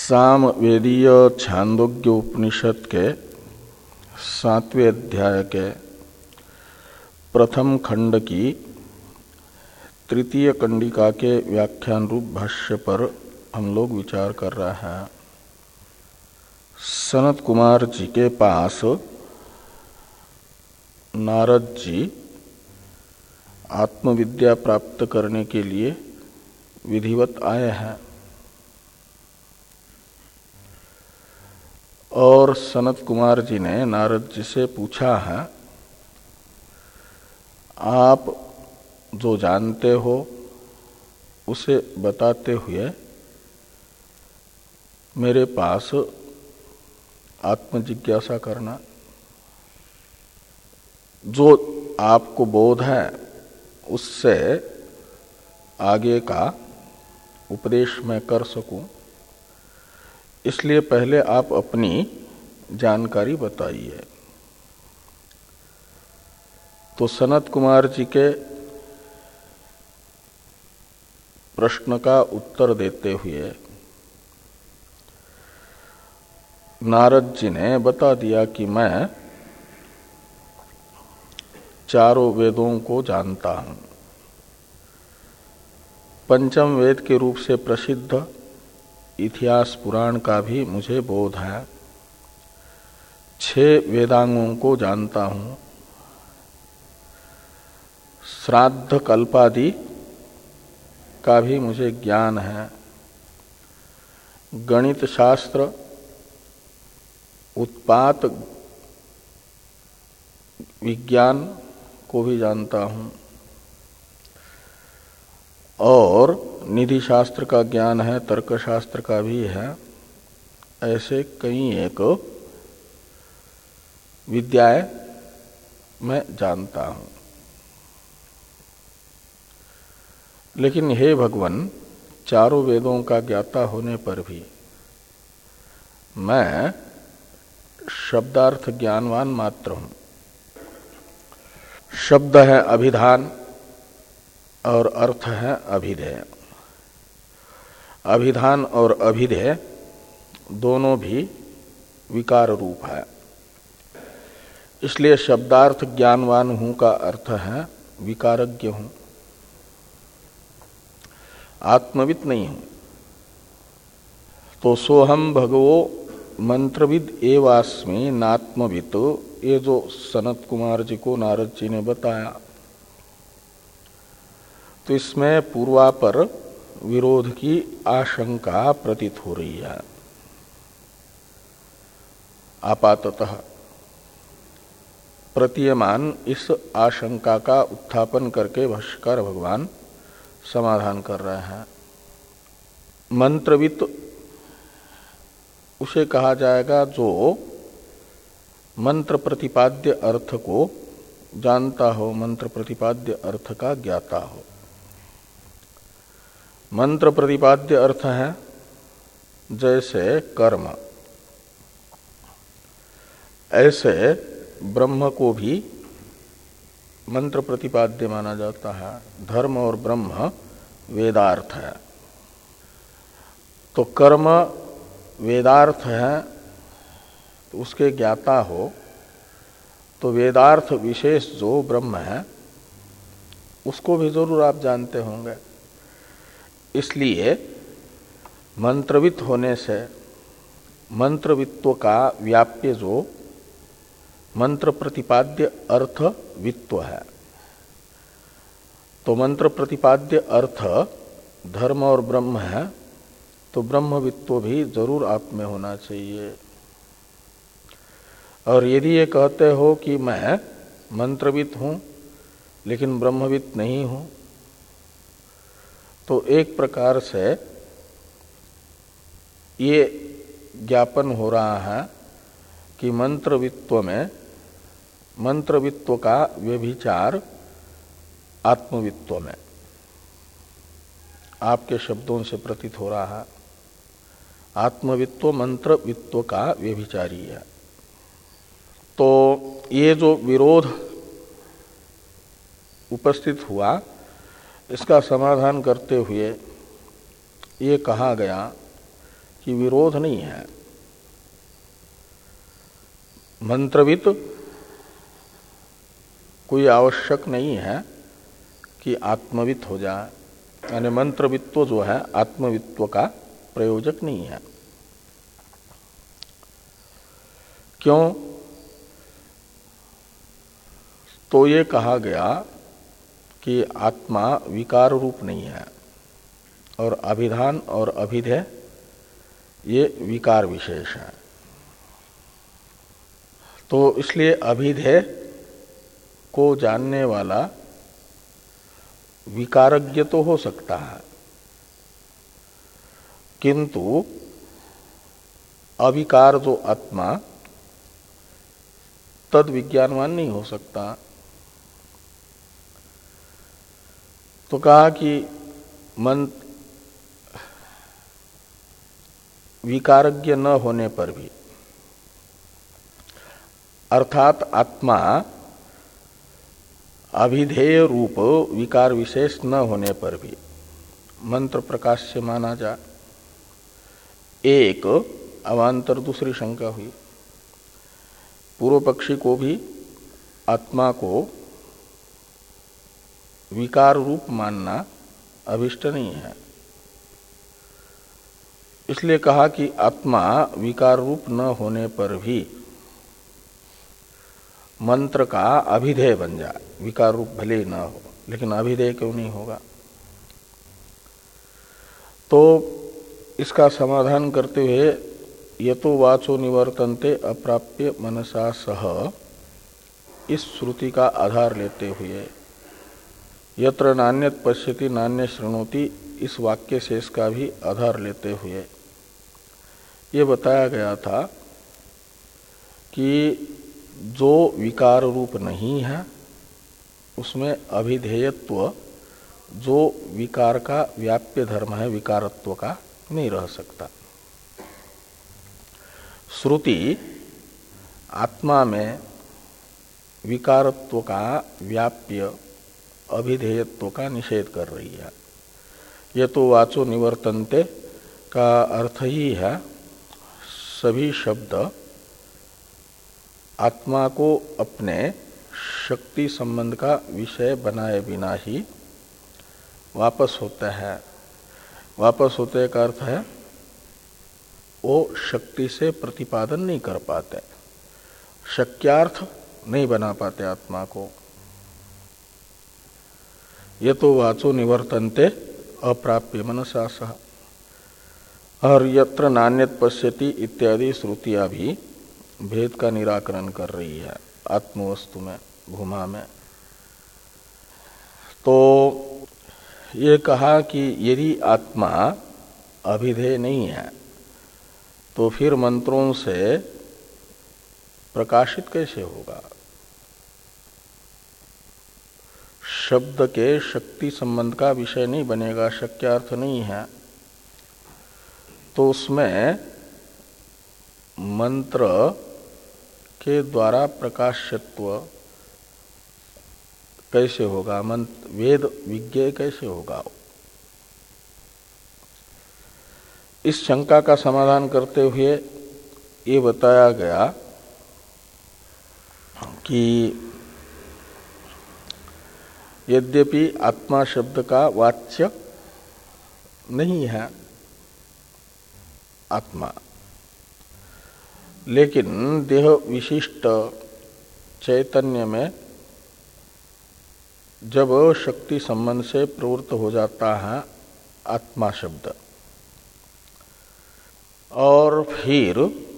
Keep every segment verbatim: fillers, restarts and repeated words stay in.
सामवेदीय छांदोग्य उपनिषद के सातवें अध्याय के प्रथम खंड की तृतीय कंडिका के व्याख्यान रूप भाष्य पर हम लोग विचार कर रहे हैं। सनत कुमार जी के पास नारद जी आत्मविद्या प्राप्त करने के लिए विधिवत आए हैं और सनत कुमार जी ने नारद जी से पूछा है, आप जो जानते हो उसे बताते हुए मेरे पास आत्मजिज्ञासा करना। जो आपको बोध है उससे आगे का उपदेश मैं कर सकूं, इसलिए पहले आप अपनी जानकारी बताइए। तो सनत कुमार जी के प्रश्न का उत्तर देते हुए नारद जी ने बता दिया कि मैं चारों वेदों को जानता हूं। पंचम वेद के रूप से प्रसिद्ध इतिहास पुराण का भी मुझे बोध है। छह वेदांगों को जानता हूं। श्राद्ध कल्पादि का भी मुझे ज्ञान है। गणित शास्त्र, उत्पात विज्ञान को भी जानता हूं और निधि शास्त्र का ज्ञान है, तर्क शास्त्र का भी है। ऐसे कई एक विद्याएं मैं जानता हूं। लेकिन हे भगवान, चारों वेदों का ज्ञाता होने पर भी मैं शब्दार्थ ज्ञानवान मात्र हूं। शब्द है अभिधान और अर्थ है अभिधेय। अभिधान और अभिधेय दोनों भी विकार रूप है। इसलिए शब्दार्थ ज्ञानवान हूं का अर्थ है विकारज्ञ हूं, आत्मविद नहीं हूं। तो सोहम भगवो मंत्रविद एवास्मि नात्मविद, ये जो सनत कुमार जी को नारद जी ने बताया, तो इसमें पूर्वापर विरोध की आशंका प्रतीत हो रही है। आपाततः प्रतीयमान इस आशंका का उत्थापन करके भाष्यकार भगवान समाधान कर रहे हैं। मंत्रविद उसे कहा जाएगा जो मंत्र प्रतिपाद्य अर्थ को जानता हो, मंत्र प्रतिपाद्य अर्थ का ज्ञाता हो। मंत्र प्रतिपाद्य अर्थ है जैसे कर्म, ऐसे ब्रह्म को भी मंत्र प्रतिपाद्य माना जाता है। धर्म और ब्रह्म वेदार्थ है। तो कर्म वेदार्थ है, तो उसके ज्ञाता हो तो वेदार्थ विशेष जो ब्रह्म है उसको भी जरूर आप जानते होंगे। इसलिए मंत्रविद होने से मंत्रवित्व का व्याप्य जो मंत्र प्रतिपाद्य अर्थ वित्व है, तो मंत्र प्रतिपाद्य अर्थ धर्म और ब्रह्म है, तो ब्रह्मवित्व भी जरूर आप में होना चाहिए। और यदि ये कहते हो कि मैं मंत्रविद हूं लेकिन ब्रह्मविद नहीं हूं, तो एक प्रकार से ये ज्ञापन हो रहा है कि मंत्रवित्व में मंत्रवित्व का व्यभिचार आत्मवित्व में आपके शब्दों से प्रतीत हो रहा है। आत्मवित्व मंत्रवित्व का व्यभिचारी है। तो ये जो विरोध उपस्थित हुआ, इसका समाधान करते हुए ये कहा गया कि विरोध नहीं है। मंत्रवित कोई आवश्यक नहीं है कि आत्मवित हो जाए, यानी मंत्रवित्व जो है आत्मवित्व का प्रयोजक नहीं है। क्यों? तो ये कहा गया कि आत्मा विकार रूप नहीं है और अभिधान और अभिधेय ये विकार विशेष है। तो इसलिए अभिधेय को जानने वाला विकारज्ञ तो हो सकता है, किंतु अविकार जो आत्मा तद विज्ञानवान नहीं हो सकता। तो कहा कि मन विकारज्ञ न होने पर भी, अर्थात आत्मा अभिधेय रूप विकार विशेष न होने पर भी मंत्र प्रकाश से माना जा। एक अवान्तर दूसरी शंका हुई। पूर्व पक्षी को भी आत्मा को विकार रूप मानना अभिष्ट नहीं है, इसलिए कहा कि आत्मा विकार रूप न होने पर भी मंत्र का अभिधेय बन जाए, विकार रूप भले ही न हो, लेकिन अभिधेय क्यों नहीं होगा। तो इसका समाधान करते हुए यतो वाचो निवर्तन्ते अप्राप्य मनसा सह, इस श्रुति का आधार लेते हुए यत्र नान्यत पश्यति नान्य शृणोति, इस वाक्य शेष का भी आधार लेते हुए ये बताया गया था कि जो विकार रूप नहीं है उसमें अभिधेयत्व जो विकार का व्याप्य धर्म है विकारत्व का नहीं रह सकता। श्रुति आत्मा में विकारत्व का व्याप्य अभिधेयत्व का निषेध कर रही है। ये तो वाचो निवर्तन्ते का अर्थ ही है सभी शब्द आत्मा को अपने शक्ति संबंध का विषय बनाए बिना ही वापस होता है। वापस होते का अर्थ है वो शक्ति से प्रतिपादन नहीं कर पाते, शक्यार्थ नहीं बना पाते आत्मा को। ये तो वाचो निवर्तन्ते अप्राप्य मनसा सह, और यत्र नान्यत पश्यति इत्यादि श्रुतियां भी भेद का निराकरण कर रही है आत्मवस्तु में, भूमा में। तो ये कहा कि यदि आत्मा अभिधेय नहीं है तो फिर मंत्रों से प्रकाशित कैसे होगा। शब्द के शक्ति संबंध का विषय नहीं बनेगा, शक्यार्थ नहीं है, तो उसमें मंत्र के द्वारा प्रकाश्यत्व कैसे होगा, मंत्र वेद विज्ञेय कैसे होगा। इस शंका का समाधान करते हुए ये बताया गया कि यद्यपि आत्मा शब्द का वाच्य नहीं है आत्मा, लेकिन देह विशिष्ट चैतन्य में जब शक्ति संबंध से प्रवृत्त हो जाता है आत्मा शब्द, और फिर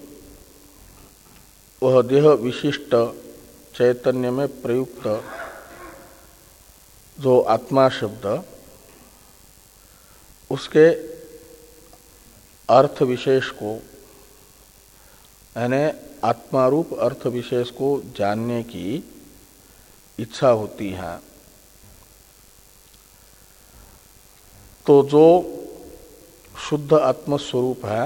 वह देह विशिष्ट चैतन्य में प्रयुक्त जो आत्मा शब्द उसके अर्थ विशेष को, यानी आत्मारूप अर्थ विशेष को जानने की इच्छा होती है, तो जो शुद्ध आत्मस्वरूप है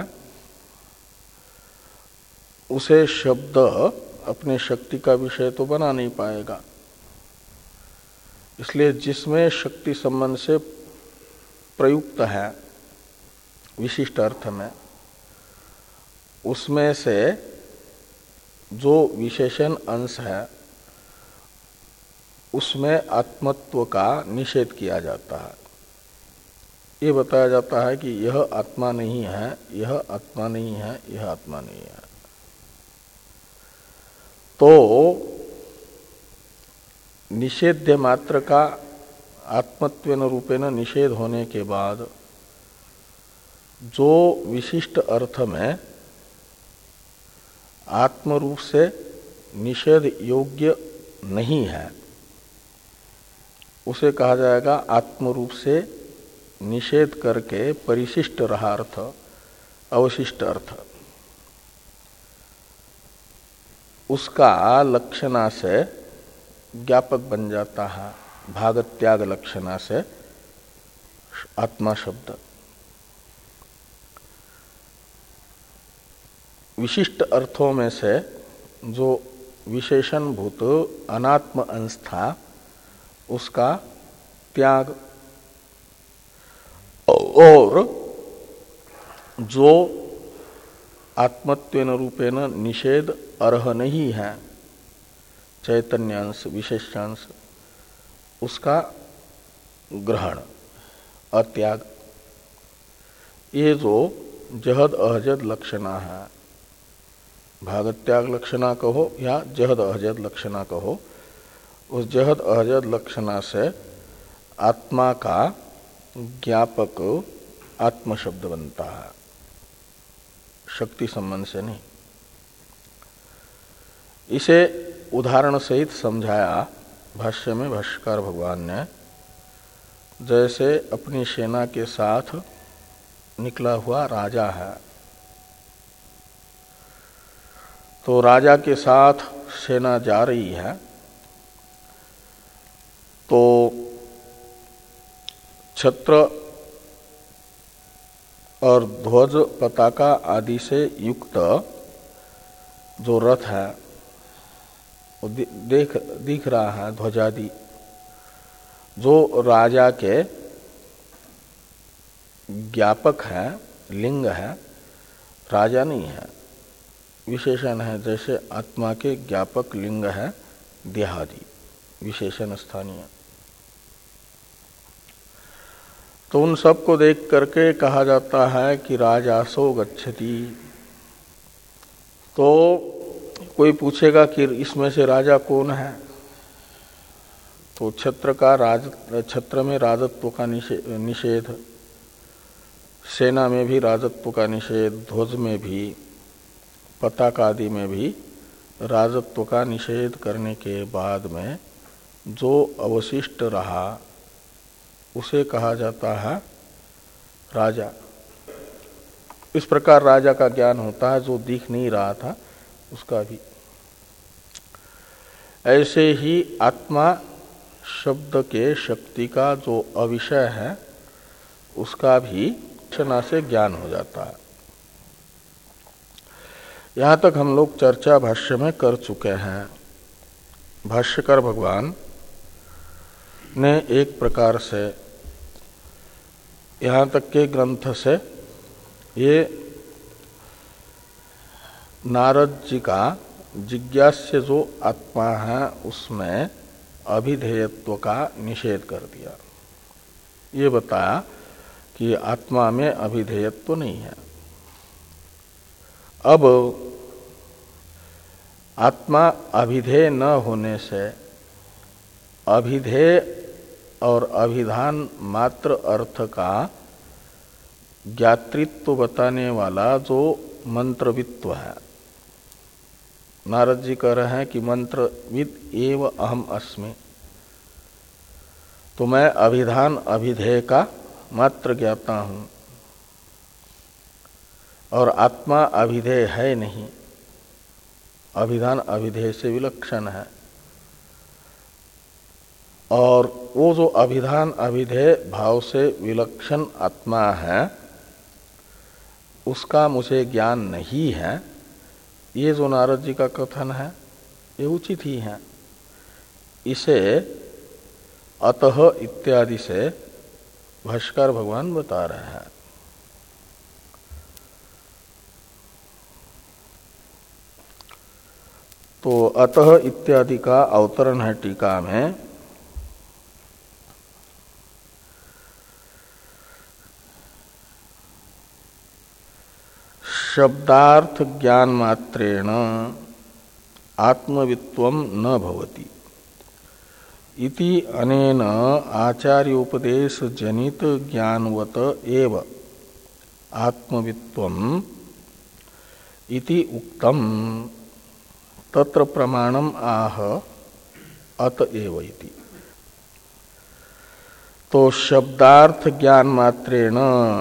उसे शब्द अपने शक्ति का विषय तो बना नहीं पाएगा। इसलिए जिसमें शक्ति संबंध से प्रयुक्त है विशिष्ट अर्थ में, उसमें से जो विशेषण अंश है उसमें आत्मत्व का निषेध किया जाता है। ये बताया जाता है कि यह आत्मा नहीं है, यह आत्मा नहीं है, यह आत्मा नहीं है। तो निषेध्य मात्र का आत्मत्वेन रूपेण निषेध होने के बाद जो विशिष्ट अर्थ में आत्म रूप से निषेध योग्य नहीं है उसे कहा जाएगा आत्म रूप से निषेध करके परिशिष्ट रहा अर्थ, अवशिष्ट अर्थ। उसका लक्षणा से ज्ञापक बन जाता है, भागत्याग लक्षणा से आत्मा शब्द। विशिष्ट अर्थों में से जो विशेषण भूत अनात्म अंश था उसका त्याग, और जो आत्मत्वेन रूपेण निषेध अर्ह नहीं है चैतन्यांश विशेषांश, उसका ग्रहण अत्याग। ये जो जहद अहजद लक्षणा है, भागत्याग लक्षणा कहो या जहद अहजद लक्षणा कहो, उस जहद अहजद लक्षणा से आत्मा का ज्ञापक आत्म शब्द बनता है, शक्ति संबंध से नहीं। इसे उदाहरण सहित समझाया भाष्य में भाष्यकार भगवान ने। जैसे अपनी सेना के साथ निकला हुआ राजा है, तो राजा के साथ सेना जा रही है, तो छत्र और ध्वज पताका आदि से युक्त जो रथ है वो देख दिख रहा है, ध्वजादि जो राजा के ज्ञापक है, लिंग है, राजा नहीं है, विशेषण है। जैसे आत्मा के ज्ञापक लिंग है देहादि, विशेषण स्थानीय। तो उन सब को देख करके कहा जाता है कि राजासो गच्छति। तो कोई पूछेगा कि इसमें से राजा कौन है, तो छत्र का राज छत्र में राजत्व का निषेध, सेना में भी राजत्व का निषेध, ध्वज में भी, पताका आदि में भी राजत्व का निषेध करने के बाद में जो अवशिष्ट रहा उसे कहा जाता है राजा। इस प्रकार राजा का ज्ञान होता है, जो दिख नहीं रहा था उसका भी। ऐसे ही आत्मा शब्द के शक्ति का जो अविषय है उसका भी क्षणा से ज्ञान हो जाता है। यहाँ तक हम लोग चर्चा भाष्य में कर चुके हैं। भाष्यकार भगवान ने एक प्रकार से यहाँ तक के ग्रंथ से ये नारद जी का जिज्ञास्य जो आत्मा है उसमें अभिधेयत्व का निषेध कर दिया। ये बताया कि आत्मा में अभिधेयत्व नहीं है। अब आत्मा अभिधेय न होने से अभिधेय और अभिधान मात्र अर्थ का ज्ञातृत्व बताने वाला जो मंत्रवित्व है, नारद जी कह रहे हैं कि मंत्रविद एव अहम अस्मि, तो मैं अभिधान अभिधेय का मात्र ज्ञाता हूं और आत्मा अभिधेय है नहीं, अभिधान अभिधेय से विलक्षण है। और वो जो अभिधान अभिधेय भाव से विलक्षण आत्मा है उसका मुझे ज्ञान नहीं है, ये जो नारद जी का कथन है ये उचित ही है। इसे अतः इत्यादि से भाष्यकार भगवान बता रहे हैं। तो अतः इत्यादि का अवतरण है टीका में। शब्दार्थ ज्ञान मात्रेण आत्मवित्वम न भवति इति अनेन आचार्योपदेश जनित ज्ञानवत एव आत्मवित्वम इति उक्तम तत्र प्रमाणम आह अतएव इति। तो शब्दार्थ ज्ञान मात्रेण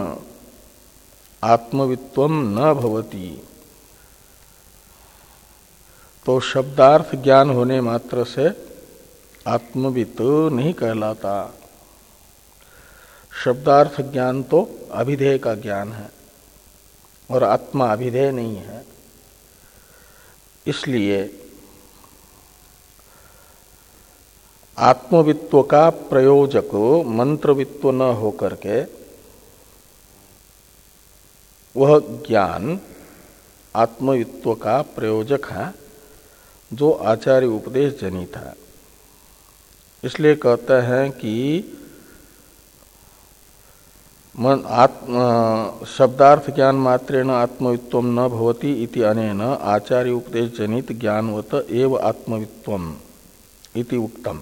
आत्मवित्वम न भवति, तो शब्दार्थ ज्ञान होने मात्र से आत्मवित्त नहीं कहलाता। शब्दार्थ ज्ञान तो अभिधेय का ज्ञान है और आत्मा अभिधेय नहीं है। इसलिए आत्मवित्व का प्रयोजक मंत्रवित्व न होकर के वह ज्ञान आत्मवित्व का प्रयोजक है जो आचार्य उपदेश जनित है। इसलिए कहते हैं कि मन आत्म शब्दार्थ ज्ञान मात्रेण आत्मवित्वम न भवति इति अनेन आचार्य उपदेश जनित ज्ञानवत एव आत्मवित्वम इति उक्तम।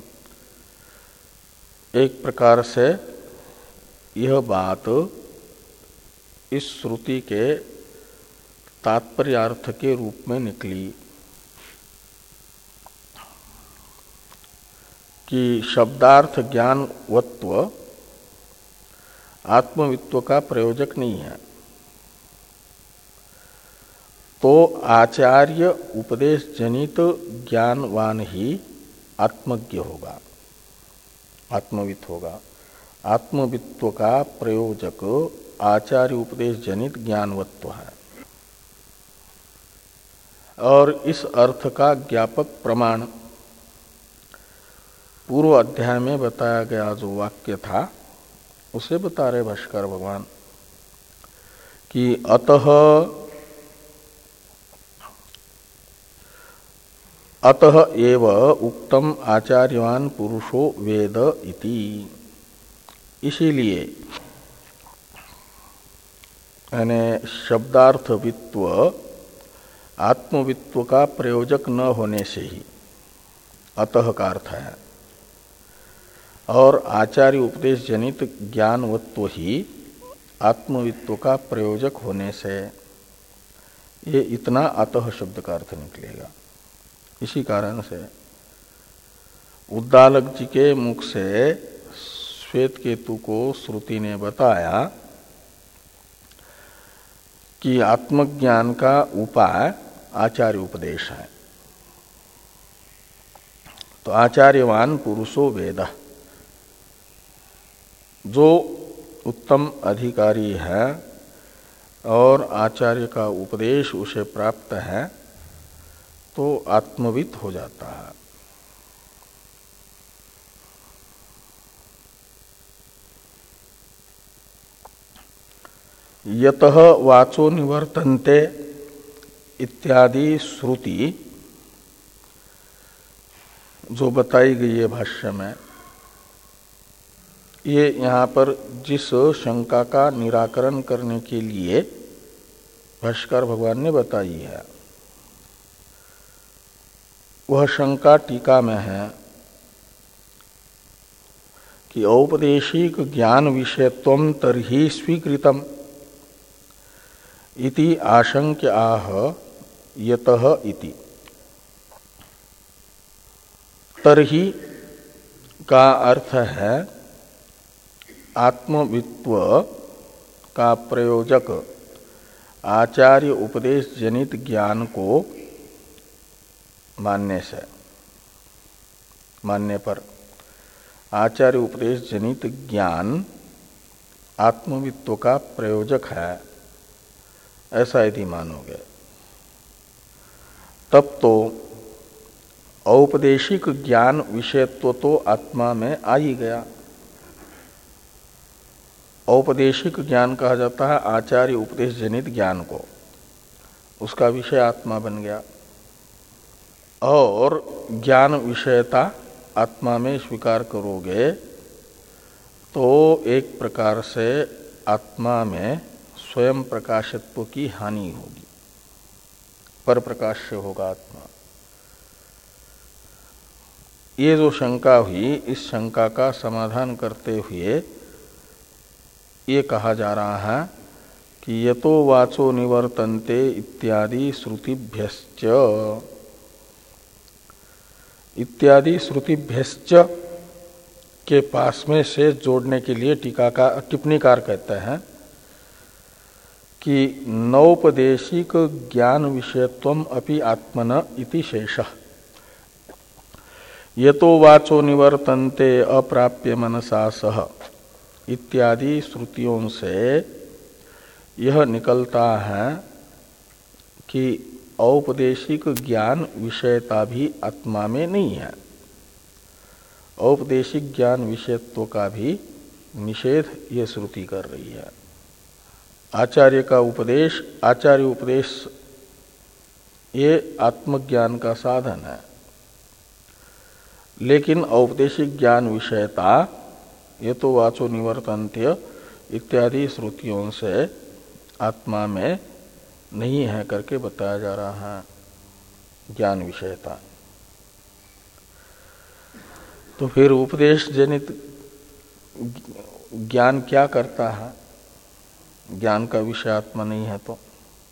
एक प्रकार से यह बात इस श्रुति के तात्पर्यार्थ के रूप में निकली कि शब्दार्थ ज्ञानवत्व आत्मवित्व का प्रयोजक नहीं है, तो आचार्य उपदेश जनित ज्ञानवान ही आत्मज्ञ होगा, आत्मवित्त होगा। आत्मवित्व का प्रयोजक आचार्य उपदेश जनित ज्ञानवत्व है। और इस अर्थ का ज्ञापक प्रमाण पूर्व अध्याय में बताया गया जो वाक्य था उसे बता रहे भाष्कर भगवान कि अतः अतः एव उक्तम आचार्यवान पुरुषो वेद इति। इसीलिए यानी शब्दार्थवित्व आत्मवित्व का प्रयोजक न होने से ही अतः का अर्थ है, और आचार्य उपदेश जनित ज्ञानवत्व ही आत्मवित्व का प्रयोजक होने से ये इतना अतः शब्द का अर्थ निकलेगा। इसी कारण से उद्दालक जी के मुख से श्वेत केतु को श्रुति ने बताया कि आत्मज्ञान का उपाय आचार्य उपदेश है। तो आचार्यवान पुरुषो वेद, जो उत्तम अधिकारी है और आचार्य का उपदेश उसे प्राप्त है तो आत्मवित्त हो जाता है। यतः वाचो निवर्तन्ते इत्यादि श्रुति जो बताई गई है भाष्य में, ये यहाँ पर जिस शंका का निराकरण करने के लिए भाष्कर भगवान ने बताई है वह शंका टीका में है कि औपदेशिक ज्ञान विषयत्वम तर्हि स्वीकृतम इति आशंक्य आह यतः इति। तर्हि का अर्थ है आत्मवित्व का प्रयोजक आचार्य उपदेश जनित ज्ञान को मानने से, मानने पर आचार्य उपदेश जनित ज्ञान आत्मवित्व का प्रयोजक है, ऐसा यदि मानोगे तब तो औपदेशिक ज्ञान विषयत्व तो आत्मा में आ ही गया। औपदेशिक ज्ञान कहा जाता है आचार्य उपदेश जनित ज्ञान को, उसका विषय आत्मा बन गया। और ज्ञान विषयता आत्मा में स्वीकार करोगे तो एक प्रकार से आत्मा में स्वयं प्रकाशत्व की हानि होगी, पर प्रकाश से होगा आत्मा। ये जो शंका हुई, इस शंका का समाधान करते हुए ये कहा जा रहा है कि यतो वाचो निवर्तन्ते इत्यादि श्रुतिभ्यश्च, इत्यादि श्रुतिभ्यश्च के पास में से जोड़ने के लिए टीका का टिप्पणीकार कहते हैं कि नौपदेशिक ज्ञान विषयत्वम अपि आत्मन इति शेषः यतो वाचो निवर्तन्ते अप्राप्य मनसा सह इत्यादि श्रुतियों से यह निकलता है कि औपदेशिक ज्ञान विषयता भी आत्मा में नहीं है। औपदेशिक ज्ञान विषयत्व का भी निषेध ये श्रुति कर रही है। आचार्य का उपदेश, आचार्य उपदेश ये आत्मज्ञान का साधन है, लेकिन औपदेशिक ज्ञान विषयता ये तो वाचो निवर्तन्त्य इत्यादि श्रुतियों से आत्मा में नहीं है करके बताया जा रहा है ज्ञान विषयता। तो फिर उपदेश जनित ज्ञान क्या करता है? ज्ञान का विषय आत्मा नहीं है तो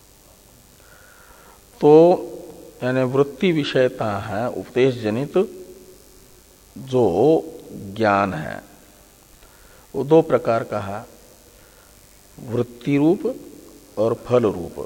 तो यानी वृत्ति विषयता है उपदेश जनित जो ज्ञान है वो दो प्रकार का है, वृत्ति रूप और फल रूप।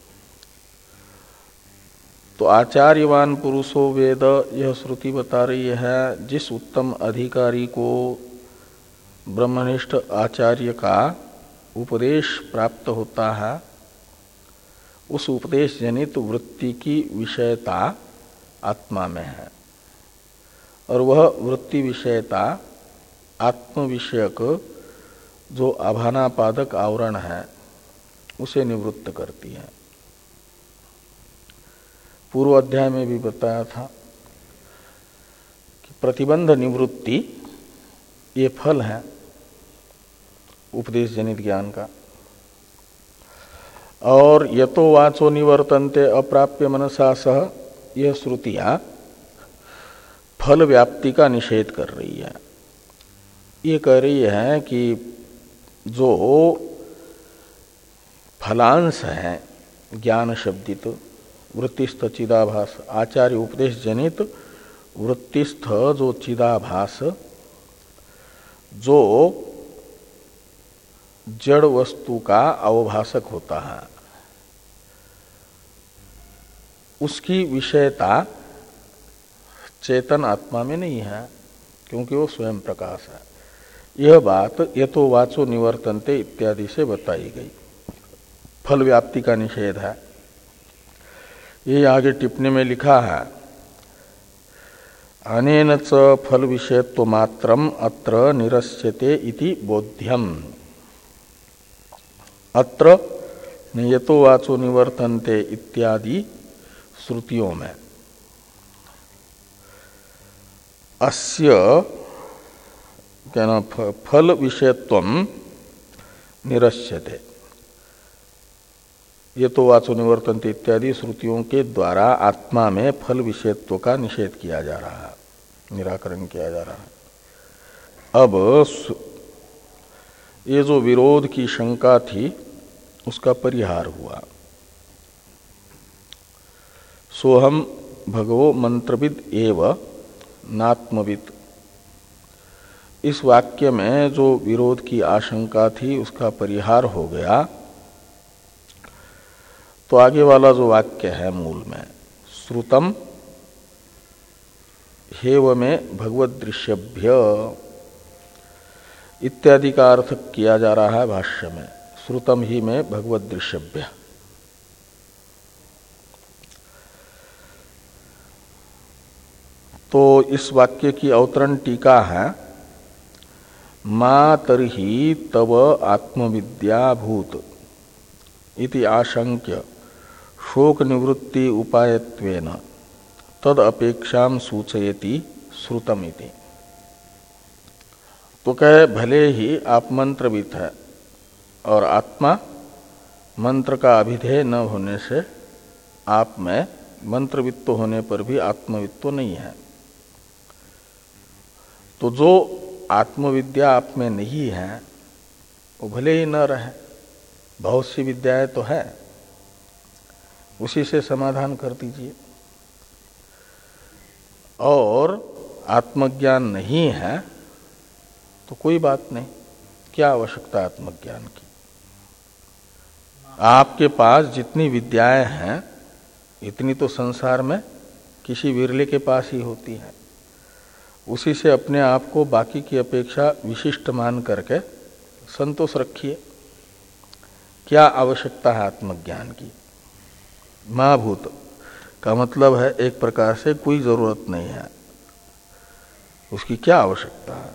तो आचार्यवान पुरुषो वेद यह श्रुति बता रही है जिस उत्तम अधिकारी को ब्रह्मनिष्ठ आचार्य का उपदेश प्राप्त होता है, उस उपदेश जनित वृत्ति की विषयता आत्मा में है और वह वृत्ति विषयता आत्म विषयक जो आभानापादक आवरण है उसे निवृत्त करती है। पूर्व अध्याय में भी बताया था कि प्रतिबंध निवृत्ति ये फल है उपदेश जनित ज्ञान का, और यतो वाचो निवर्तन्ते अप्राप्य मनसा सह यह श्रुतियां फल व्याप्ति का निषेध कर रही है। ये कह रही है कि जो फलांश है ज्ञान शब्दित वृत्तिस्थ चिदाभास, आचार्य उपदेश जनित वृत्तिस्थ जो चिदाभास जो जड़ वस्तु का अवभाषक होता है, उसकी विषयता चेतन आत्मा में नहीं है क्योंकि वो स्वयं प्रकाश है। यह बात यतो वाचो निवर्तन्ते इत्यादि से बताई गई। फल व्याप्ति का निषेध है। ये आगे टिप्पणी में लिखा है अनेन च फल विषयत्व मात्रम अत्र निरस्यते इति बोध्यम। अत्र यतो वाचो निवर्तन्ते इत्यादि श्रुतियों में अस्य क्या ना फल विषयत्वम निरस्यते, ये तो वाचो निवर्तन्ते इत्यादि श्रुतियों के द्वारा आत्मा में फल विषयत्व का निषेध किया जा रहा है, निराकरण किया जा रहा है। अब ये जो विरोध की शंका थी उसका परिहार हुआ। सोहम भगवो मंत्रविद एव नात्मविद, इस वाक्य में जो विरोध की आशंका थी उसका परिहार हो गया। तो आगे वाला जो वाक्य है मूल में श्रुतम हेव में भगवद दृश्यभ्य इत्यादि का अर्थ किया जा रहा है भाष्य में, श्रुतम ही में भगवद दृश्यभ्य। तो इस वाक्य की अवतरण टीका है मा तर्हि तव आत्मविद्या भूत इति आशंक्य शोक निवृत्ति उपायत्वेन तद अपेक्षाम सूचयति श्रुतमिति। तो कहे भले ही आप मंत्रविद है और आत्मा मंत्र का अभिधेय न होने से आप में मंत्रवित्त होने पर भी आत्मवित्त नहीं है। तो जो आत्मविद्या आप में नहीं है वो भले ही न रहे, बहुत सी विद्याएं तो है, उसी से समाधान कर दीजिए। और आत्मज्ञान नहीं है तो कोई बात नहीं, क्या आवश्यकता आत्मज्ञान की। आपके पास जितनी विद्याएं हैं इतनी तो संसार में किसी विरले के पास ही होती है। उसी से अपने आप को बाकी की अपेक्षा विशिष्ट मान करके संतोष रखिए। क्या आवश्यकता है आत्मज्ञान की। महाभूत का मतलब है एक प्रकार से कोई जरूरत नहीं है, उसकी क्या आवश्यकता है।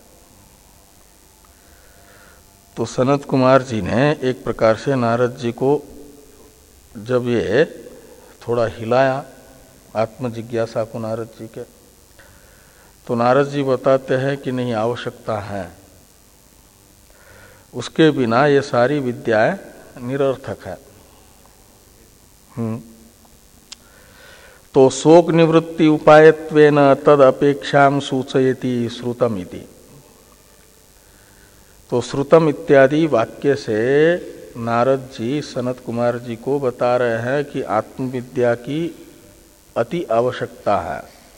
तो सनत कुमार जी ने एक प्रकार से नारद जी को जब ये थोड़ा हिलाया आत्मजिज्ञासा को नारद जी के, तो नारद जी बताते हैं कि नहीं आवश्यकता है, उसके बिना ये सारी विद्याएं निरर्थक है। हम्म तो शोक निवृत्ति उपायत्वेन तद अपेक्षाम सूचयति श्रुतम इति। तो श्रुतम इत्यादि वाक्य से नारद जी सनत कुमार जी को बता रहे हैं कि आत्मविद्या की अति आवश्यकता है।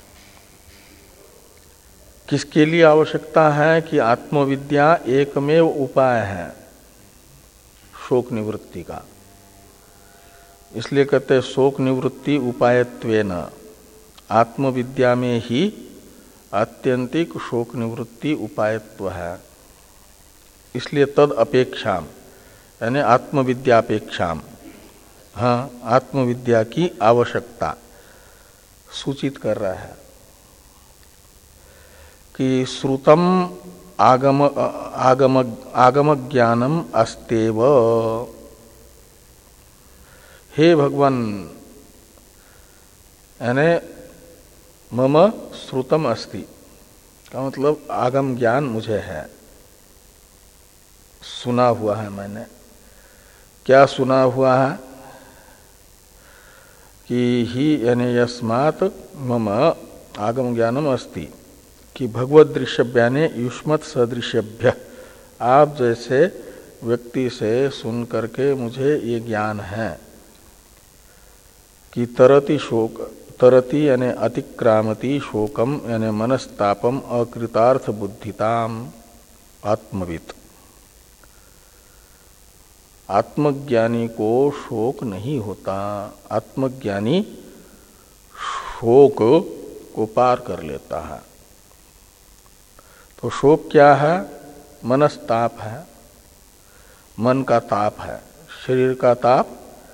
किसके लिए आवश्यकता है कि आत्मविद्या एकमेव उपाय है शोक निवृत्ति का। इसलिए कहते हैं शोक निवृत्ति उपायत्वेन, आत्मविद्या में ही आत्यंतिक शोक निवृत्ति उपायत्व है। इसलिए तद अपेक्षाम यानी आत्मविद्यापेक्षाम, हाँ आत्मविद्या की आवश्यकता सूचित कर रहा है कि श्रुतम आगम आगम आगम ज्ञानम अस्तेव। हे भगवान यानी मम श्रुतम अस्ति का मतलब आगम ज्ञान मुझे है, सुना हुआ है मैंने। क्या सुना हुआ है कि ही यानी यस्मात् मम आगम ज्ञानम अस्ति कि भगवत दृश्यव्याने युष्मत् सदृश्यभ्य, आप जैसे व्यक्ति से सुन करके मुझे ये ज्ञान है कि तरति शोक, तरति यानी अतिक्रामति शोकम यानी मनस्तापम अकृतार्थ बुद्धिताम आत्मवित्। आत्मज्ञानी को शोक नहीं होता, आत्मज्ञानी शोक को पार कर लेता है। तो शोक क्या है? मनस्ताप है, मन का ताप है, शरीर का ताप।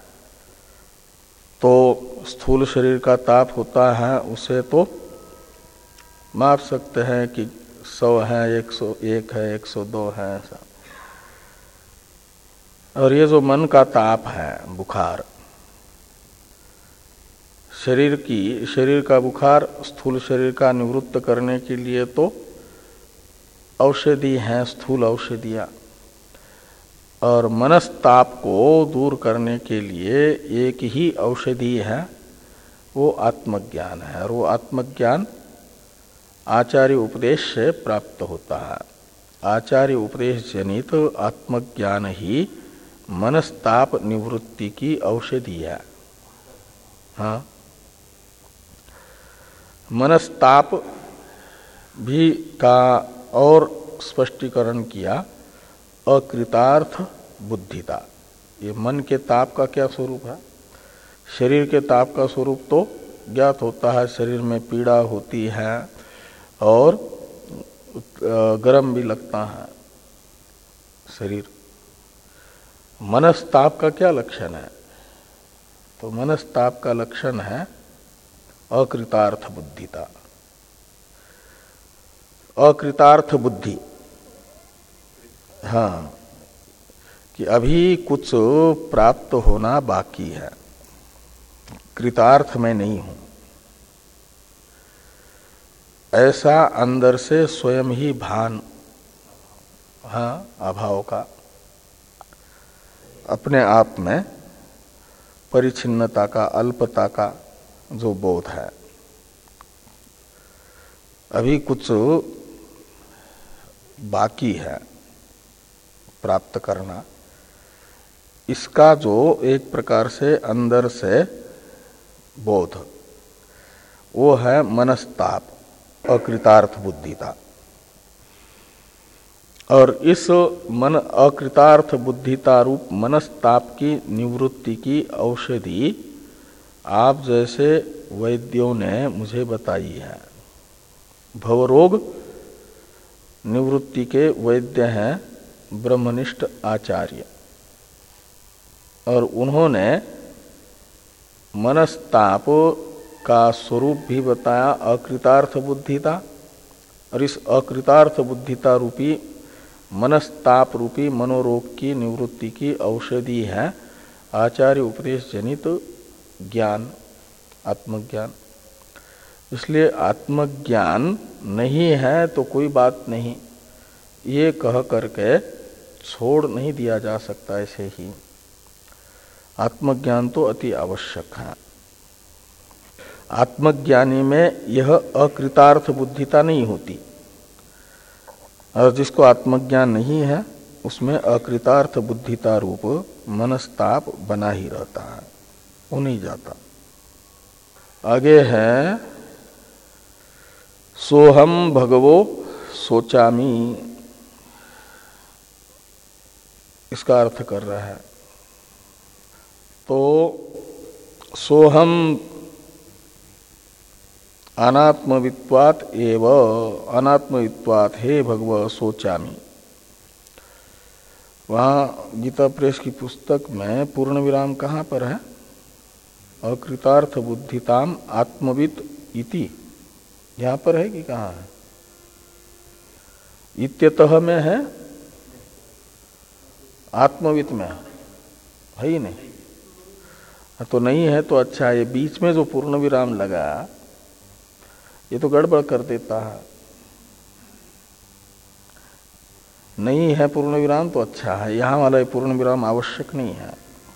तो स्थूल शरीर का ताप होता है, उसे तो माप सकते हैं कि सौ है, एक सौ एक है, एक सौ दो है ऐसा। और ये जो मन का ताप है, बुखार, शरीर की शरीर का बुखार स्थूल शरीर का निवृत्त करने के लिए तो औषधि हैं, स्थूल औषधियाँ। और मनस्ताप को दूर करने के लिए एक ही औषधि है, वो आत्मज्ञान है। और वो आत्मज्ञान आचार्य उपदेश से प्राप्त होता है। आचार्य उपदेश जनित आत्मज्ञान ही मनस्ताप निवृत्ति की औषधि है। हाँ, मनस्ताप भी का और स्पष्टीकरण किया, अकृतार्थ बुद्धिता। ये मन के ताप का क्या स्वरूप है? शरीर के ताप का स्वरूप तो ज्ञात होता है, शरीर में पीड़ा होती है और गर्म भी लगता है शरीर। मनस्ताप का क्या लक्षण है? तो मनस्ताप का लक्षण है अकृतार्थ बुद्धिता। अकृतार्थ बुद्धि, हाँ, कि अभी कुछ प्राप्त होना बाकी है, कृतार्थ में नहीं हूं। ऐसा अंदर से स्वयं ही भान, हाँ, अभाव का, अपने आप में परिच्छिन्नता का, अल्पता का जो बोध है। अभी कुछ बाकी है प्राप्त करना। इसका जो एक प्रकार से अंदर से बोध, वो है मनस्ताप, अकृतार्थ बुद्धिता। और इस मन अकृतार्थ बुद्धिता रूप मनस्ताप की निवृत्ति की औषधि आप जैसे वैद्यों ने मुझे बताई है। भवरोग निवृत्ति के वैद्य हैं ब्रह्मनिष्ठ आचार्य, और उन्होंने मनस्ताप का स्वरूप भी बताया अकृतार्थ बुद्धिता, और इस अकृतार्थ बुद्धिता रूपी मनस्ताप रूपी मनोरोग की निवृत्ति की औषधि है आचार्य उपदेश जनित ज्ञान, आत्मज्ञान। इसलिए आत्मज्ञान नहीं है तो कोई बात नहीं, ये कह करके छोड़ नहीं दिया जा सकता ऐसे ही। आत्मज्ञान तो अति आवश्यक है। आत्मज्ञानी में यह अकृतार्थ बुद्धिता नहीं होती, और जिसको आत्मज्ञान नहीं है उसमें अकृतार्थ बुद्धिता रूप मनस्ताप बना ही रहता है, वो नहीं जाता। आगे है सोहम भगवो सोचामी, इसका अर्थ कर रहा है। तो सोहम अनात्मवित्वात् एव, अनात्मवित्वात् हे भगव सोचामी। वहाँ गीता प्रेस की पुस्तक में पूर्ण विराम कहाँ पर है? अकृतार्थ बुद्धिताम आत्मवित् इति, यहाँ पर है कि कहाँ है? इत्यतः में है, आत्मवित् में है ही नहीं। तो नहीं है तो अच्छा, ये बीच में जो पूर्ण विराम लगा ये तो गड़बड़ कर देता है। नहीं है पूर्ण विराम तो अच्छा है, यहां वाला पूर्ण विराम आवश्यक नहीं है।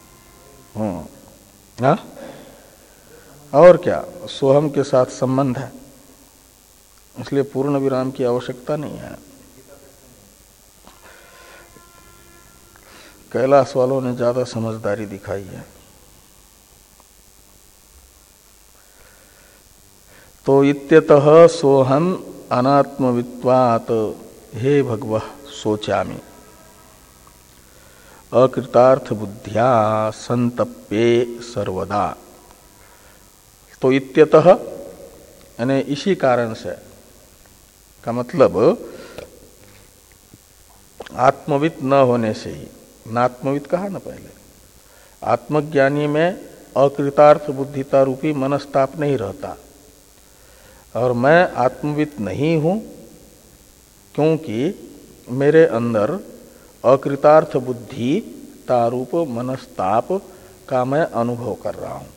हम्म, हाँ, और क्या, सोहम के साथ संबंध है, इसलिए पूर्ण विराम की आवश्यकता नहीं है। कैलाश वालों ने ज्यादा समझदारी दिखाई है। तो इत्यतः सोहम अनात्मवित्वात् हे भगवः सोचामि अकृतार्थ बुद्धिया संतप्ये सर्वदा। तो इत्यतः यानी इसी कारण से का मतलब आत्मवित् न होने से ही, नात्मवित् कहा ना पहले, आत्मज्ञानी में अकृतार्थ बुद्धिता रूपी मनस्ताप नहीं रहता, और मैं आत्मवित् नहीं हूं क्योंकि मेरे अंदर अकृतार्थ बुद्धि तारूप मनस्ताप का मैं अनुभव कर रहा हूं।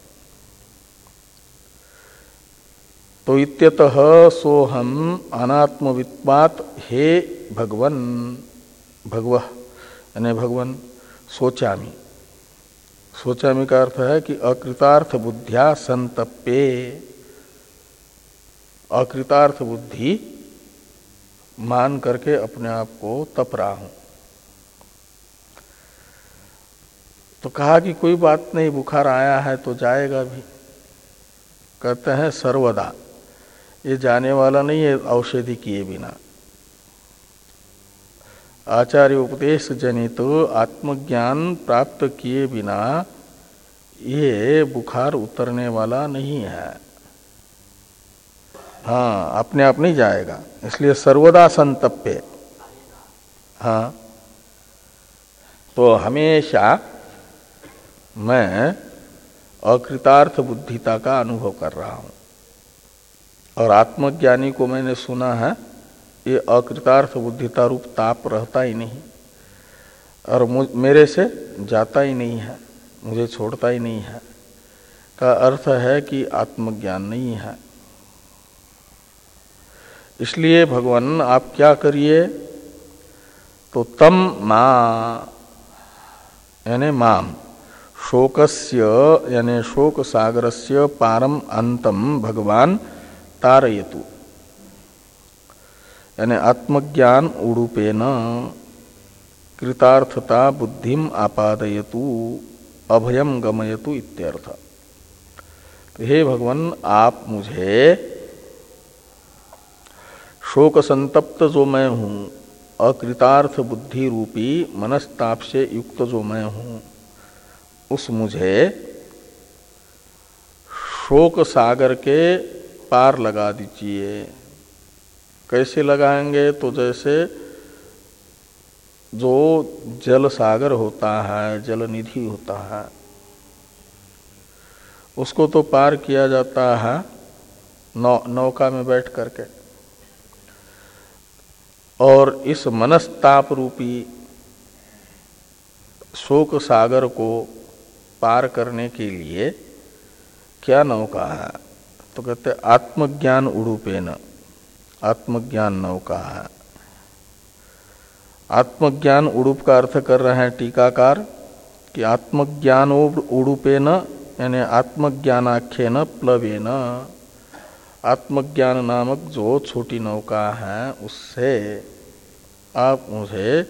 तो इत्यतः सोहम अनात्मवित्वात् हे भगवन, भगवः यानी भगवन सोचामी। सोचामी का अर्थ है कि अकृतार्थ बुद्धिया संतप्ये, अकृतार्थ बुद्धि मान करके अपने आप को तप रहा हूं। तो कहा कि कोई बात नहीं, बुखार आया है तो जाएगा भी। कहते हैं सर्वदा, ये जाने वाला नहीं है औषधि किए बिना। आचार्य उपदेश जनित आत्मज्ञान प्राप्त किए बिना ये बुखार उतरने वाला नहीं है। हाँ, अपने आप नहीं जाएगा, इसलिए सर्वदा संतप्य। हाँ, तो हमेशा मैं अकृतार्थ बुद्धिता का अनुभव कर रहा हूं, और आत्मज्ञानी को मैंने सुना है ये अकृतार्थ बुद्धिता रूप ताप रहता ही नहीं, और मेरे से जाता ही नहीं है, मुझे छोड़ता ही नहीं है, का अर्थ है कि आत्मज्ञान नहीं है। इसलिए भगवान आप क्या करिए, तो तम मां यानी माम शोकस्य यानी शोक सागरस्य पारम अंतम भगवान तारयतु, यानी आत्मज्ञान उडूपेन कृतार्थता बुद्धिम आपादयतु अभयम गमयतु इत्यर्थ। तो हे भगवान आप मुझे शोक संतप्त जो मैं हूं, अकृतार्थ बुद्धि रूपी मनस्ताप से युक्त जो मैं हूं, उस मुझे शोक सागर के पार लगा दीजिए। कैसे लगाएंगे, तो जैसे जो जल सागर होता है, जल निधि होता है, उसको तो पार किया जाता है नौ, नौका में बैठ करके, और इस मनस्ताप रूपी शोक सागर को पार करने के लिए क्या नौका है, तो कहते आत्मज्ञान उडूपेन, आत्मज्ञान नौका है। आत्मज्ञान उडूप का अर्थ कर रहे हैं टीकाकार कि आत्मज्ञान उडूपेन यानी आत्मज्ञानाख्येन प्लवेन, आत्मज्ञान नामक जो छोटी नौका है उससे आप मुझे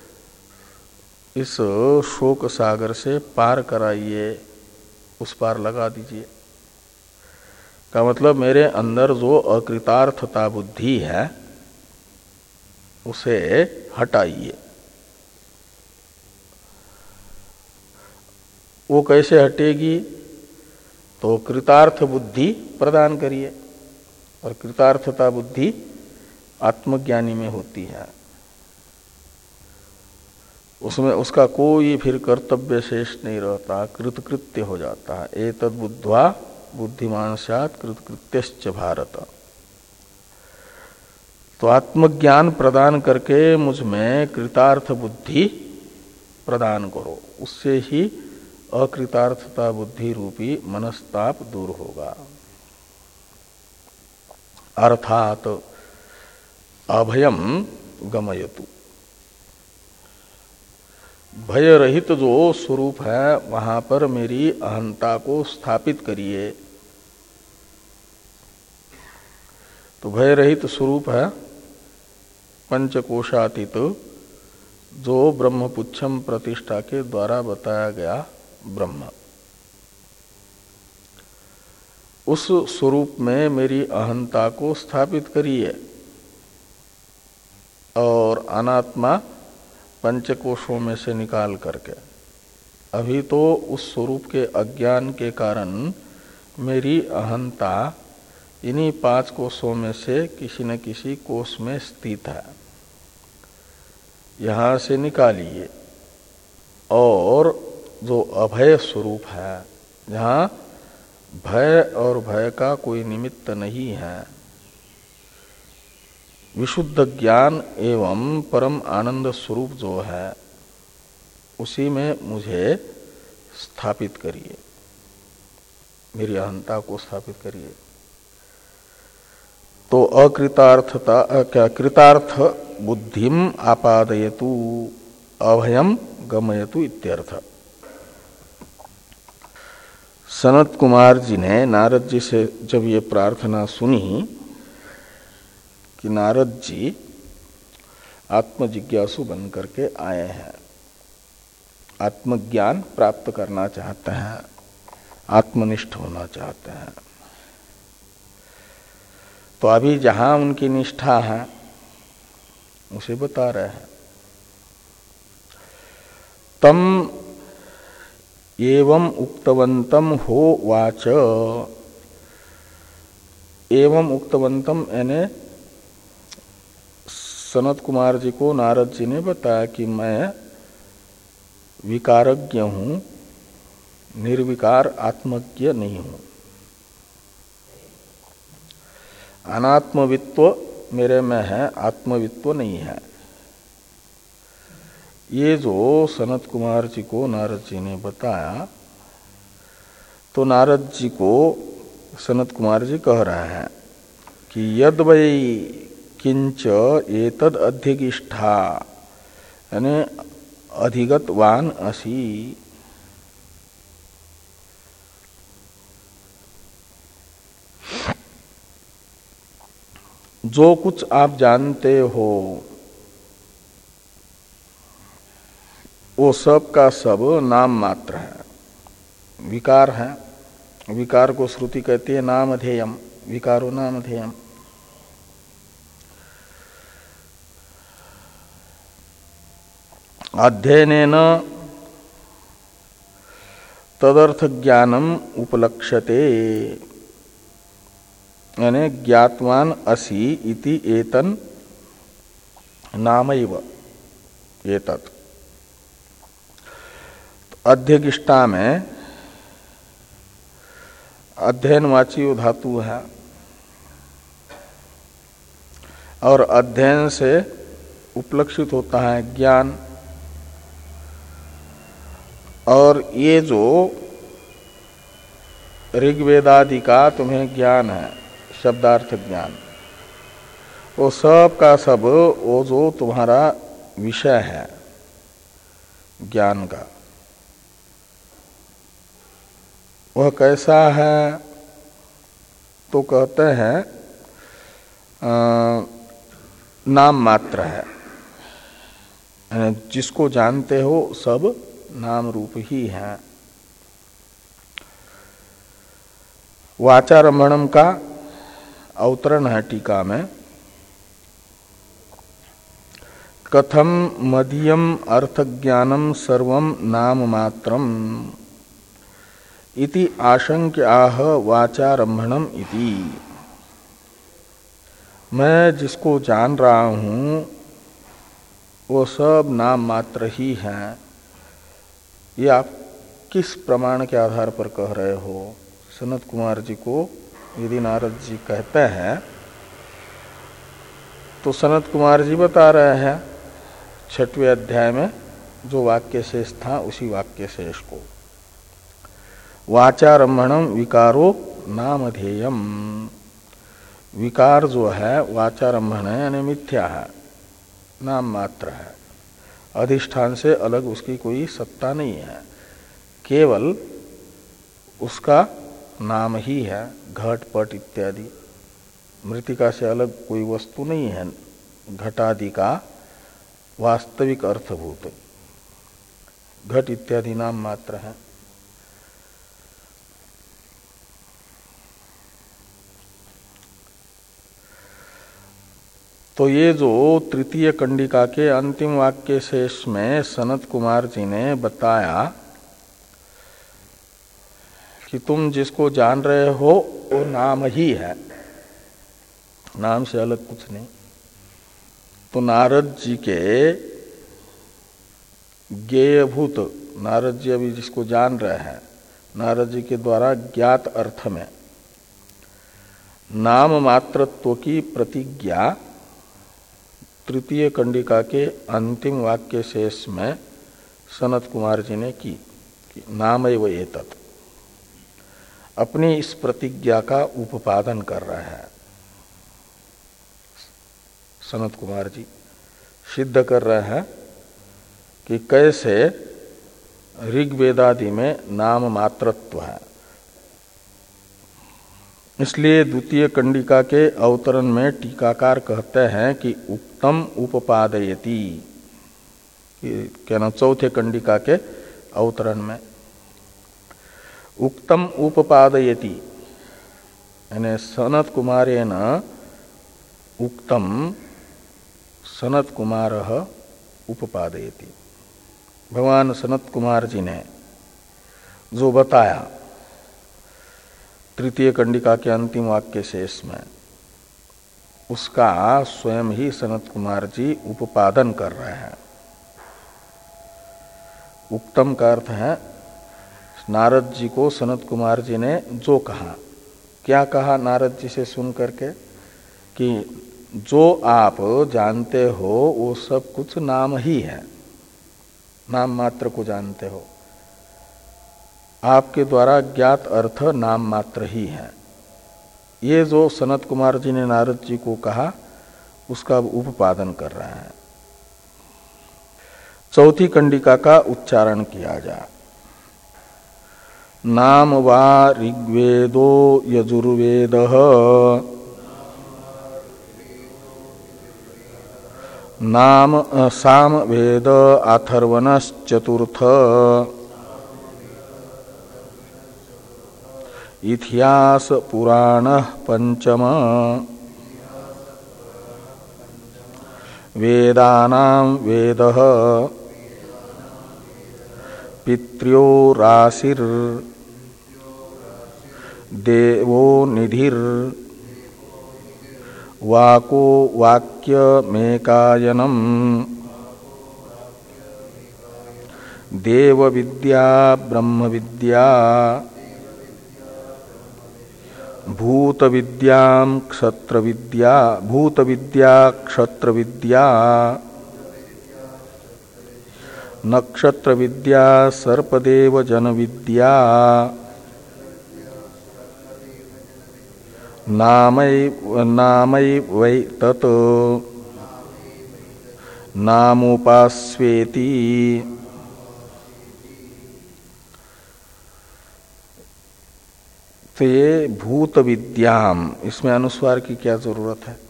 इस शोक सागर से पार कराइए, उस पार लगा दीजिए। का मतलब मेरे अंदर जो अकृतार्थता बुद्धि है उसे हटाइए। वो कैसे हटेगी, तो कृतार्थ बुद्धि प्रदान करिए, और कृतार्थता बुद्धि आत्मज्ञानी में होती है, उसमें उसका कोई फिर कर्तव्य शेष नहीं रहता, कृतकृत्य हो जाता है। एतद् बुद्ध्वा बुद्धिमान स्यात् कृतकृत्यश्च भारत। तो आत्मज्ञान प्रदान करके मुझ में कृतार्थ बुद्धि प्रदान करो, उससे ही अकृतार्थता बुद्धि रूपी मनस्ताप दूर होगा। अर्थात अभयम गमयतु, भय रहित जो स्वरूप है वहां पर मेरी अहंता को स्थापित करिए। तो भय रहित स्वरूप है पंचकोशातीत जो ब्रह्मपुच्छम प्रतिष्ठा के द्वारा बताया गया ब्रह्म। उस स्वरूप में मेरी अहंता को स्थापित करिए, और अनात्मा पंचकोशों में से निकाल करके। अभी तो उस स्वरूप के अज्ञान के कारण मेरी अहंता इन्हीं पांच कोशों में से किसी न किसी कोश में स्थित है, यहां से निकालिए। और जो अभय स्वरूप है, जहां भय और भय का कोई निमित्त नहीं है, विशुद्ध ज्ञान एवं परम आनंद स्वरूप जो है, उसी में मुझे स्थापित करिए, मेरी अहंता को स्थापित करिए। तो अकृतार्थता क्या कृतार्थ बुद्धिम आपादयतु अभयम गमयतु इत्यर्थ। सनत कुमार जी ने नारद जी से जब ये प्रार्थना सुनी कि नारद जी आत्मजिज्ञासु बन करके आए हैं, आत्मज्ञान प्राप्त करना चाहते हैं, आत्मनिष्ठ होना चाहते हैं, तो अभी जहां उनकी निष्ठा है उसे बता रहे हैं। तम एवं उक्तवंतम हो वाच, एवं उक्तवंतम यानी सनत कुमार जी को नारद जी ने बताया कि मैं विकारज्ञ हूं, निर्विकार आत्मज्ञ नहीं हूं। अनात्मवित्व मेरे में है, आत्मवित्व नहीं है। ये जो सनत कुमार जी को नारद जी ने बताया, तो नारद जी को सनत कुमार जी कह रहे हैं कि यद वै किंच एतद अध्यगिष्ठा यानी अधिगतवान असि। जो कुछ आप जानते हो वो सब का सब नाम मात्र है, विकार है। विकार को श्रुति कहती है नामधेयम, विकारो नामधेयम। अध्ययनेन तदर्थ ज्ञानम उपलक्ष्यते यानी ज्ञातवान असि इति एतन नामैव एतत्। अध्यगिष्ठा में अध्ययनवाची धातु है और अध्ययन से उपलक्षित होता है ज्ञान। और ये जो ऋग्वेदादि का तुम्हें ज्ञान है, शब्दार्थ ज्ञान, वो सब का सब वो जो तुम्हारा विषय है ज्ञान का, वह कैसा है? तो कहते हैं आ, नाम मात्र है। जिसको जानते हो सब नाम रूप ही है। वाचारंभणम का अवतरण है टीका में। कथम मदीयम अर्थज्ञानम सर्वम नाम मात्रम इति आशंक्याह वाचारंभणम इति। मैं जिसको जान रहा हूँ वो सब नाम मात्र ही हैं, ये आप किस प्रमाण के आधार पर कह रहे हो? सनत कुमार जी को यदि नारद जी कहते हैं तो सनत कुमार जी बता रहे हैं छठवें अध्याय में जो वाक्य शेष था उसी वाक्य शेष को। वाचारंभणम विकारो नामधेयम। विकार जो है वाचारंभण है यानी मिथ्या है, नाम मात्र है। अधिष्ठान से अलग उसकी कोई सत्ता नहीं है, केवल उसका नाम ही है। घट पट इत्यादि मृतिका से अलग कोई वस्तु नहीं है घटादि का वास्तविक अर्थभूत। घट इत्यादि नाम मात्र है। तो ये जो तृतीय कंडिका के अंतिम वाक्य शेष में सनत कुमार जी ने बताया कि तुम जिसको जान रहे हो वो नाम ही है, नाम से अलग कुछ नहीं। तो नारद जी के ज्ञेयभूत, नारद जी अभी जिसको जान रहे हैं, नारद जी के द्वारा ज्ञात अर्थ में नाम मात्रत्व की प्रतिज्ञा तृतीय कंडिका के अंतिम वाक्य शेष में सनत कुमार जी ने की कि नामैव एतत्। अपनी इस प्रतिज्ञा का उपादन कर रहे हैं सनत कुमार जी, सिद्ध कर रहे हैं कि कैसे ऋग्वेदादि में नाम मात्रत्व है। इसलिए द्वितीय कंडिका के अवतरण में टीकाकार कहते हैं कि उक्तम उपपादयति, कहना चौथे कंडिका के अवतरण में उक्तम उपपादयति यानी सनत कुमारेण उक्तम सनत कुमार उपपादयति। भगवान सनत कुमार जी ने जो बताया तृतीय कंडिका के अंतिम वाक्य शेष में, उसका स्वयं ही सनत कुमार जी उपादन कर रहे हैं। उक्तम का अर्थ है नारद जी को सनत कुमार जी ने जो कहा, क्या कहा नारद जी से सुन करके कि जो आप जानते हो वो सब कुछ नाम ही है, नाम मात्र को जानते हो, आपके द्वारा ज्ञात अर्थ नाम मात्र ही है। ये जो सनत कुमार जी ने नारद जी को कहा उसका उपादन कर रहे हैं। चौथी कंडिका का उच्चारण किया जाए। नाम वा ऋग्वेदो यजुर्वेदः नाम सामवेद अथर्वणश्चतुर्थ इतिहास पुराण पंचम वेदानां वेदः पित्र्यो राशिर् देवो निधिर् वाको वाक्यमेकायनम् देव विद्या ब्रह्म विद्या भूत विद्यां क्षत्र विद्या भूत विद्या क्षत्र विद्या नक्षत्र विद्या सर्पदेव जन विद्या नामै नामै वै तत् नामोपास्वेति तो ये भूत विद्याम, इसमें अनुस्वार की क्या जरूरत है?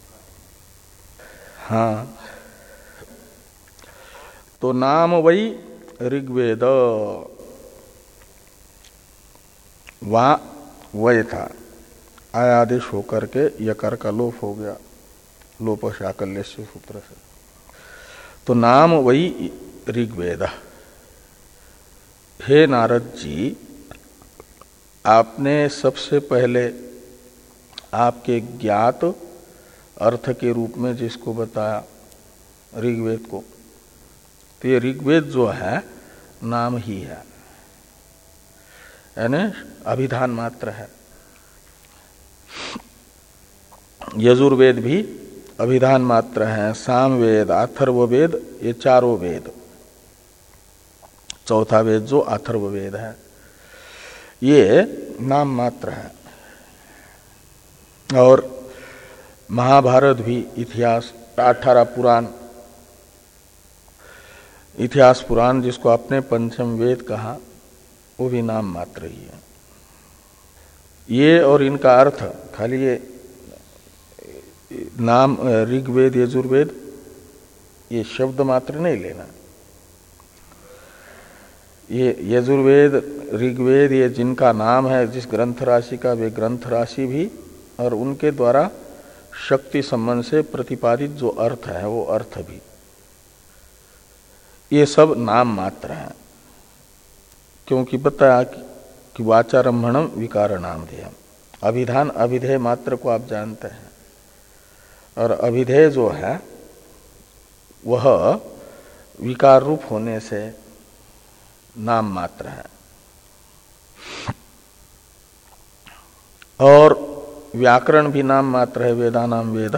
हाँ, तो नाम वही ऋग्वेद वा वय था, आयादेश होकर के यकार का लोप हो गया, लोप शाकल्य सूत्र से। तो नाम वही ऋग्वेद। हे नारद जी, आपने सबसे पहले आपके ज्ञात अर्थ के रूप में जिसको बताया ऋग्वेद को, तो ये ऋग्वेद जो है नाम ही है, यानी अभिधान मात्र है। यजुर्वेद भी अभिधान मात्र है, सामवेद अथर्ववेद ये चारों वेद, चौथा वेद जो अथर्ववेद है ये नाम मात्र है। और महाभारत भी इतिहास, अठारह पुराण, इतिहास पुराण जिसको आपने पंचम वेद कहा, वो भी नाम मात्र ही है। ये और इनका अर्थ खाली ये नाम ऋग्वेद यजुर्वेद ये शब्द मात्र नहीं लेना। ये यजुर्वेद ऋग्वेद ये जिनका नाम है, जिस ग्रंथ राशि का, वे ग्रंथ राशि भी, और उनके द्वारा शक्ति संबंध से प्रतिपादित जो अर्थ है वो अर्थ भी, ये सब नाम मात्र हैं। क्योंकि बताया कि वाचारंभणम विकार नाम ध्येयम, अभिधान अभिधेय मात्र को आप जानते हैं, और अभिधेय जो है वह विकार रूप होने से नाम मात्र है। और व्याकरण भी नाम मात्र है, वेदानाम वेद।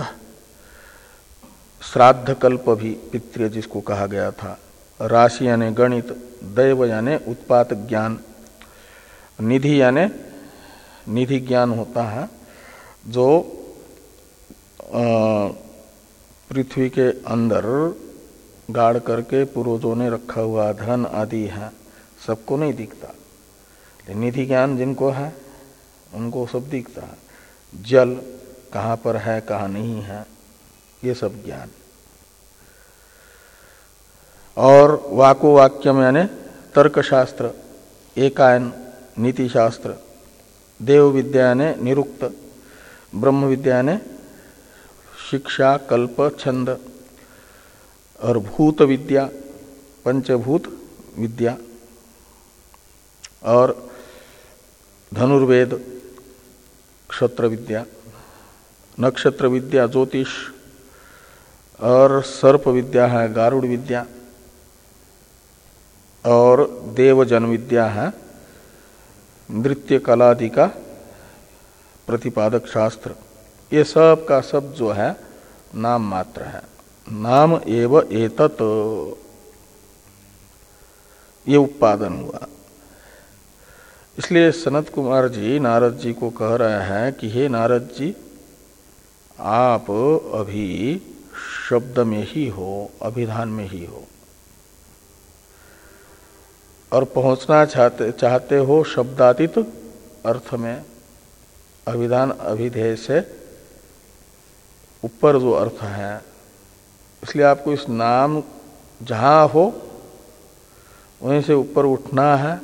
श्राद्ध कल्प भी पितृ जिसको कहा गया था, राशि यानी गणित, दैव यानी उत्पात ज्ञान, निधि यानी निधि ज्ञान होता है जो पृथ्वी के अंदर गाड़ करके पूर्वजों ने रखा हुआ धन आदि है, सबको नहीं दिखता, निधि ज्ञान जिनको है उनको सब दिखता है। जल कहाँ पर है कहाँ नहीं है, ये सब ज्ञान। और वाको वाक्यम यानी तर्कशास्त्र, एकायन नीति शास्त्र, देव विद्या यानी निरुक्त, ब्रह्म विद्या यानी शिक्षा कल्प छंद, और भूत विद्या पंचभूत विद्या, और धनुर्वेद क्षत्र विद्या, नक्षत्र विद्या ज्योतिष, और सर्प विद्या है गारुड़ विद्या, और देवजन विद्या है नृत्य कलादि का प्रतिपादक शास्त्र। ये सब का सब जो है नाम मात्र है। नाम एव एतत, ये उत्पादन हुआ। इसलिए सनत कुमार जी नारद जी को कह रहे हैं कि हे नारद जी, आप अभी शब्द में ही हो, अभिधान में ही हो, और पहुंचना चाहते चाहते हो शब्दातीत अर्थ में, अभिधान अभिधेय से ऊपर जो अर्थ है। इसलिए आपको इस नाम जहां हो वहीं से ऊपर उठना है।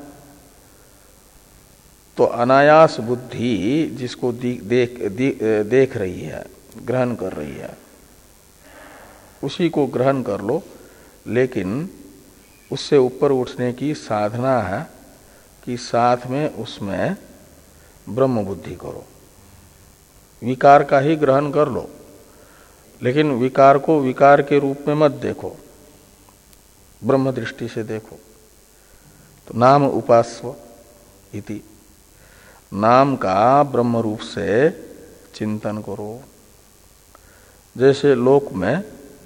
तो अनायास बुद्धि जिसको देख देख देख रही है, ग्रहण कर रही है, उसी को ग्रहण कर लो, लेकिन उससे ऊपर उठने की साधना है कि साथ में उसमें ब्रह्म बुद्धि करो। विकार का ही ग्रहण कर लो, लेकिन विकार को विकार के रूप में मत देखो, ब्रह्म दृष्टि से देखो। तो नाम उपास्व इति, नाम का ब्रह्म रूप से चिंतन करो। जैसे लोक में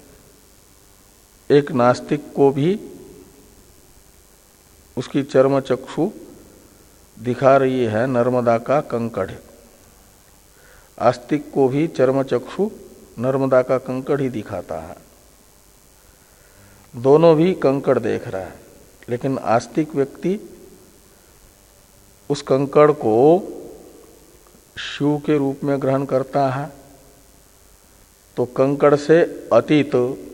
एक नास्तिक को भी उसकी चर्म चक्षु दिखा रही है नर्मदा का कंकड़, आस्तिक को भी चर्म चक्षु नर्मदा का कंकड़ ही दिखाता है। दोनों भी कंकड़ देख रहा है, लेकिन आस्तिक व्यक्ति उस कंकड़ को शिव के रूप में ग्रहण करता है, तो कंकड़ से अतीत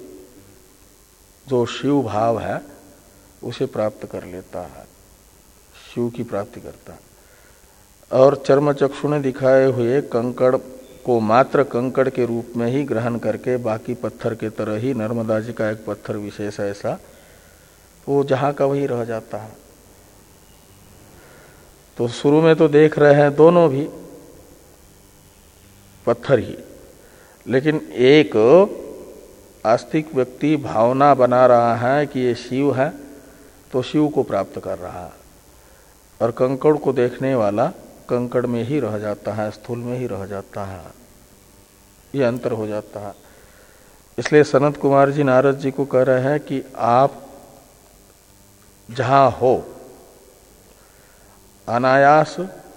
जो शिव भाव है उसे प्राप्त कर लेता है, शिव की प्राप्ति करता है। और चर्म चक्षु ने दिखाए हुए कंकड़ को मात्र कंकड़ के रूप में ही ग्रहण करके बाकी पत्थर के तरह ही, नर्मदा जी का एक पत्थर विशेष ऐसा, वो जहां का वही रह जाता है। तो शुरू में तो देख रहे हैं दोनों भी पत्थर ही, लेकिन एक आस्तिक व्यक्ति भावना बना रहा है कि ये शिव है, तो शिव को प्राप्त कर रहा है, और कंकड़ को देखने वाला कंकड़ में ही रह जाता है, स्थूल में ही रह जाता है। ये अंतर हो जाता है। इसलिए सनत कुमार जी नारद जी को कह रहे हैं कि आप जहां हो, अनायास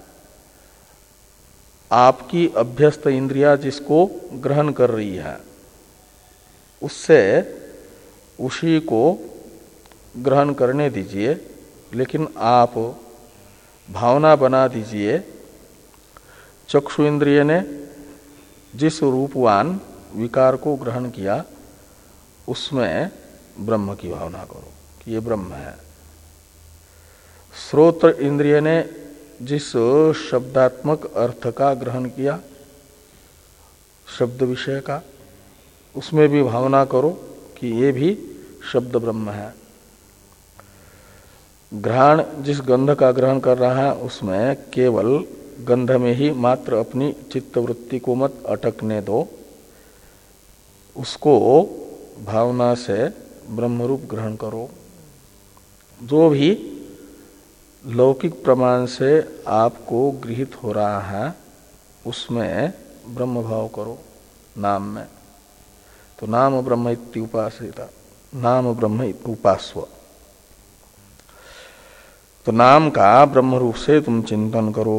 आपकी अभ्यस्त इंद्रिया जिसको ग्रहण कर रही है, उससे उसी को ग्रहण करने दीजिए, लेकिन आप भावना बना दीजिए चक्षु इंद्रिय ने जिस रूपवान विकार को ग्रहण किया उसमें ब्रह्म की भावना करो कि ये ब्रह्म है। श्रोत्र इंद्रिय ने जिस शब्दात्मक अर्थ का ग्रहण किया शब्द विषय का, उसमें भी भावना करो कि ये भी शब्द ब्रह्म है। घ्राण जिस गंध का ग्रहण कर रहा है उसमें केवल गंध में ही मात्र अपनी चित्तवृत्ति को मत अटकने दो, उसको भावना से ब्रह्मरूप ग्रहण करो। जो भी लौकिक प्रमाण से आपको गृहीत हो रहा है उसमें ब्रह्म भाव करो नाम में। तो नाम ब्रह्म इति उपासिता, नाम ब्रह्म उपास्व। तो नाम का ब्रह्म रूप से तुम चिंतन करो।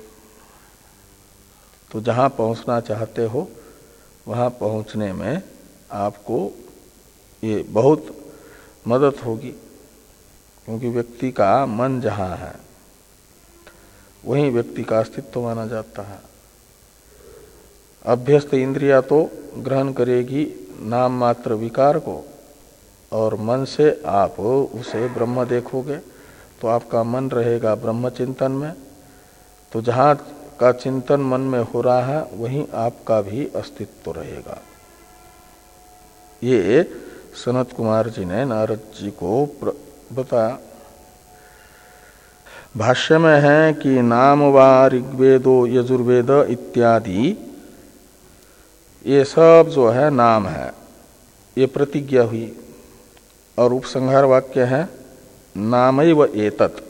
तो जहां पहुंचना चाहते हो वहां पहुंचने में आपको ये बहुत मदद होगी, क्योंकि व्यक्ति का मन जहां है वहीं व्यक्ति का अस्तित्व माना जाता है। अभ्यस्त इंद्रिया तो ग्रहण करेगी नाम मात्र विकार को, और मन से आप उसे ब्रह्म देखोगे तो आपका मन रहेगा ब्रह्म चिंतन में। तो जहाँ का चिंतन मन में हो रहा है वहीं आपका भी अस्तित्व रहेगा। ये सनत कुमार जी ने नारद जी को बताया। भाष्य में है कि नाम वा ऋग्वेदो यजुर्वेद इत्यादि ये सब जो है नाम है, ये प्रतिज्ञा हुई। और उपसंहार वाक्य है नामैव एतत्।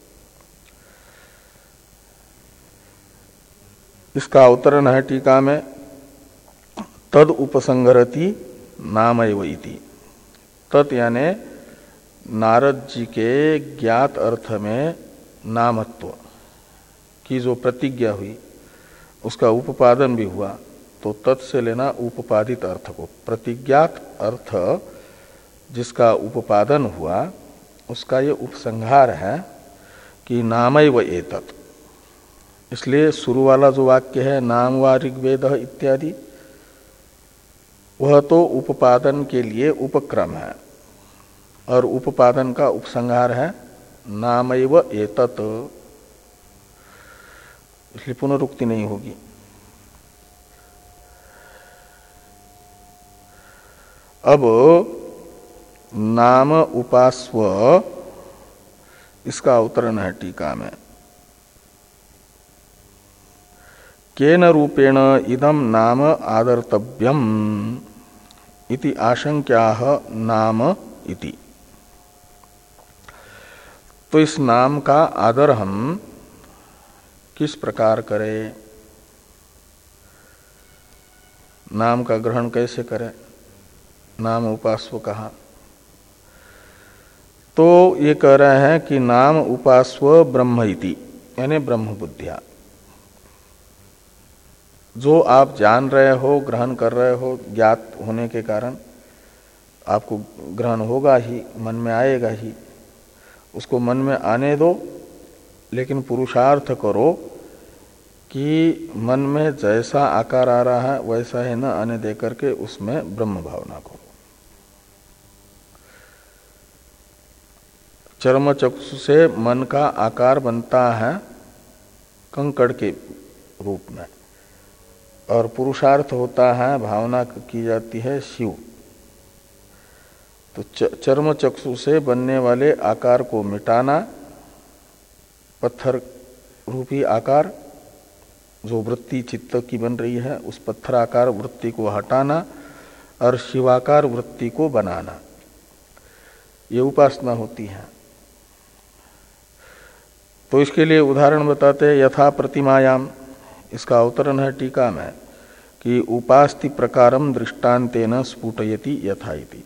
इसका अवतरण है टीका में तद उपसंहरति नामैव इति। तत् यानी नारद जी के ज्ञात अर्थ में नामत्व की जो प्रतिज्ञा हुई उसका उपादन भी हुआ। तो तत् से लेना उपपादित अर्थ को। प्रतिज्ञात अर्थ जिसका उपादन हुआ उसका ये उपसंहार है कि नामैव एतत्। इसलिए शुरू वाला जो वाक्य है नाम वा ऋग्वेद इत्यादि, वह तो उपादन के लिए उपक्रम है और उपादन का उपसंहार है नामैव एतत्, इसलिए पुनरुक्ति नहीं होगी। अब नाम उपास्व इसका अवतरण है टीका में। केन रूपेण इदम नाम आदर्तव्यम इति आशंक्याः नाम इति। तो इस नाम का आदर हम किस प्रकार करें, नाम का ग्रहण कैसे करें, नाम उपास्व कहा। तो ये कह रहे हैं कि नाम उपास्व ब्रह्म इति, यानी ब्रह्म बुद्धिया। जो आप जान रहे हो, ग्रहण कर रहे हो, ज्ञात होने के कारण आपको ग्रहण होगा ही, मन में आएगा ही, उसको मन में आने दो, लेकिन पुरुषार्थ करो कि मन में जैसा आकार आ रहा है वैसा ही न आने दे करके उसमें ब्रह्म भावना करो। चर्म चक्षु से मन का आकार बनता है कंकड़ के रूप में, और पुरुषार्थ होता है, भावना की जाती है शिव। तो चर्म चक्षु से बनने वाले आकार को मिटाना, पत्थर रूपी आकार जो वृत्ति चित्त की बन रही है उस पत्थर आकार वृत्ति को हटाना और शिवाकार वृत्ति को बनाना, ये उपासना होती है। तो इसके लिए उदाहरण बताते हैं यथा प्रतिमायाम, इसका अवतरण है टीका में कि उपास्ति प्रकारम दृष्टान्तेन स्फुटयति यथा इति।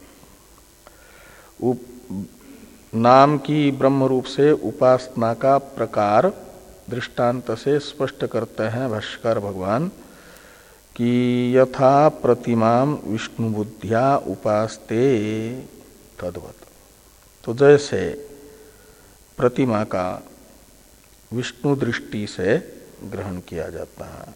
नाम की ब्रह्म रूप से उपासना का प्रकार दृष्टांत से स्पष्ट करते हैं भाष्यकार भगवान कि यथा प्रतिमाम विष्णु बुद्धिया उपास्ते तद्वत्। तो जैसे प्रतिमा का विष्णु दृष्टि से ग्रहण किया जाता है,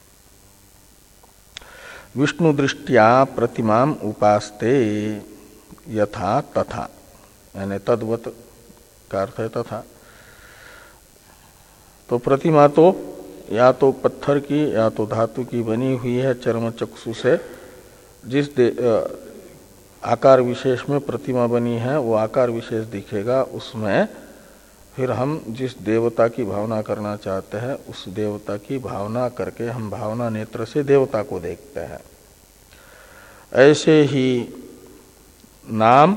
विष्णु दृष्टिया प्रतिमाम उपास्ते यथा तथा, यानी तद्वत् का अर्थ है तथा। तो प्रतिमा तो या तो पत्थर की या तो धातु की बनी हुई है, चर्म चक्षु से जिस आकार विशेष में प्रतिमा बनी है वो आकार विशेष दिखेगा, उसमें फिर हम जिस देवता की भावना करना चाहते हैं उस देवता की भावना करके हम भावना नेत्र से देवता को देखते हैं। ऐसे ही नाम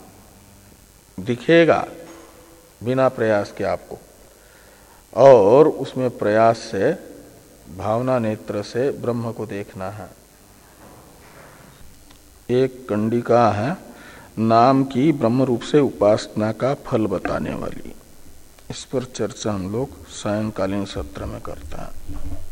दिखेगा बिना प्रयास के आपको, और उसमें प्रयास से भावना नेत्र से ब्रह्म को देखना है। एक कंडिका है नाम की ब्रह्म रूप से उपासना का फल बताने वाली, इस पर चर्चा हम लोग सायंकालीन सत्र में करते हैं।